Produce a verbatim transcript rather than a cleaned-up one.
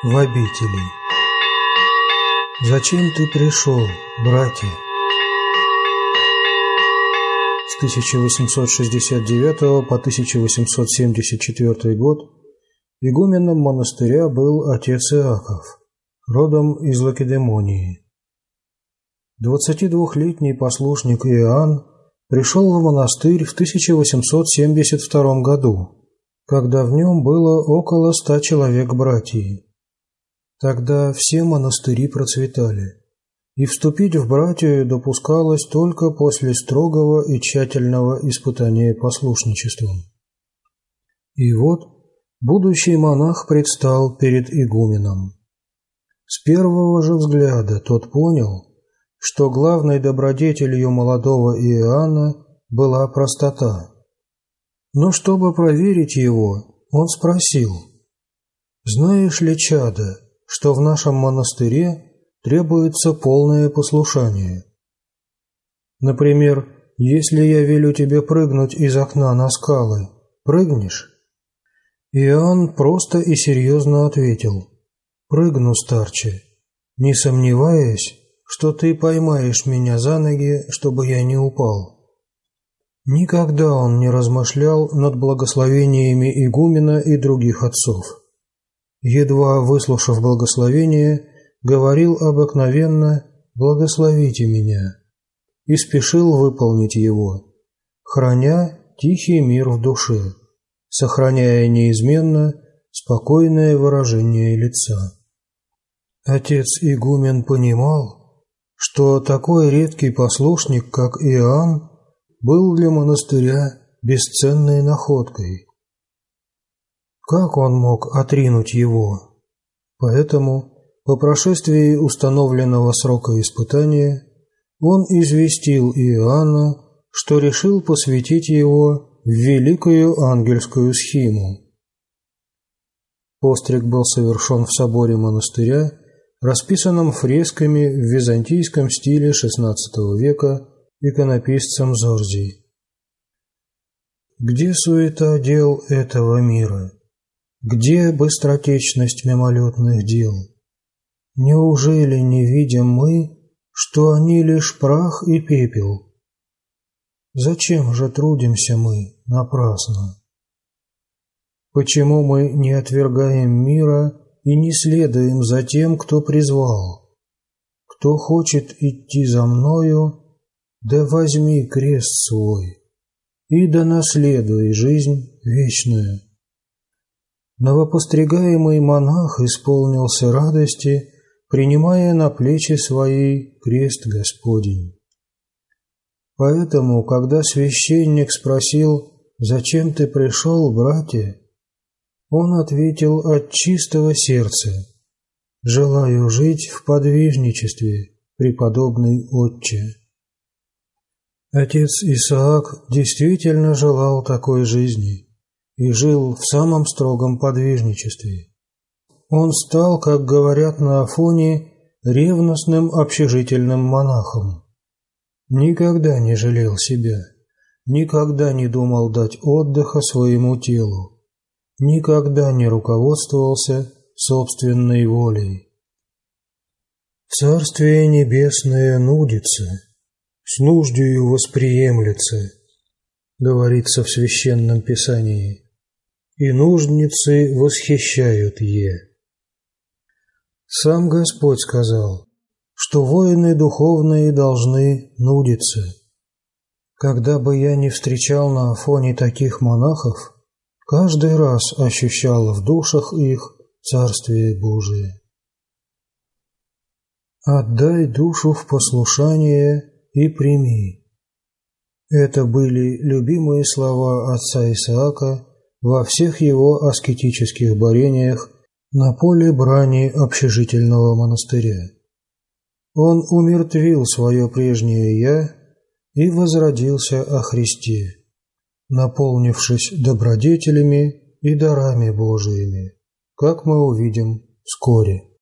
в обители. Зачем ты пришел, братья? С тысяча восемьсот шестьдесят девятого по тысяча восемьсот семьдесят четвёртый год игуменом монастыря был отец Иаков, родом из Лакедемонии. Двадцатидвухлетний послушник Иоанн пришел в монастырь в тысяча восемьсот семьдесят втором году, когда в нем было около ста человек братьев. Тогда все монастыри процветали, и вступить в братию допускалось только после строгого и тщательного испытания послушничеством. И вот будущий монах предстал перед игуменом. С первого же взгляда тот понял, что главной добродетелью молодого Иоанна была простота. Но чтобы проверить его, он спросил: «Знаешь ли, чадо, что в нашем монастыре требуется полное послушание? Например, если я велю тебе прыгнуть из окна на скалы, прыгнешь?» Иоанн просто и серьезно ответил: «Прыгну, старче, не сомневаясь, что ты поймаешь меня за ноги, чтобы я не упал». Никогда он не размышлял над благословениями игумена и других отцов. Едва выслушав благословение, говорил обыкновенно: «Благословите меня», и спешил выполнить его, храня тихий мир в душе, сохраняя неизменно спокойное выражение лица. Отец-игумен понимал, что такой редкий послушник, как Иоанн, был для монастыря бесценной находкой. Как он мог отринуть его? Поэтому, по прошествии установленного срока испытания, он известил Иоанна, что решил посвятить его в великую ангельскую схиму. Постриг был совершен в соборе монастыря, расписанном фресками в византийском стиле шестнадцатого века иконописцем Зорзи. Где суета дел этого мира? Где быстротечность мимолетных дел? Неужели не видим мы, что они лишь прах и пепел? Зачем же трудимся мы напрасно? Почему мы не отвергаем мира и не следуем за тем, кто призвал? Кто хочет идти за мною, да возьми крест свой, и да наследуй жизнь вечную. Новопостригаемый монах исполнился радости, принимая на плечи свои крест Господень. Поэтому, когда священник спросил: «Зачем ты пришел, братья?», он ответил от чистого сердца: «Желаю жить в подвижничестве, преподобный отче». Отец Исаак действительно желал такой жизни и жил в самом строгом подвижничестве. Он стал, как говорят на Афоне, ревностным общежительным монахом. Никогда не жалел себя, никогда не думал дать отдыха своему телу, никогда не руководствовался собственной волей. «Царствие небесное нудится, с нуждою восприемлется», говорится в Священном Писании, «и нужницы восхищают е». Сам Господь сказал, что воины духовные должны нудиться. Когда бы я ни встречал на Афоне таких монахов, каждый раз ощущал в душах их Царствие Божие. «Отдай душу в послушание и прими». Это были любимые слова отца Исаака во всех его аскетических борениях на поле брани общежительного монастыря. Он умертвил свое прежнее «я» и возродился о Христе, наполнившись добродетелями и дарами Божиими, как мы увидим вскоре.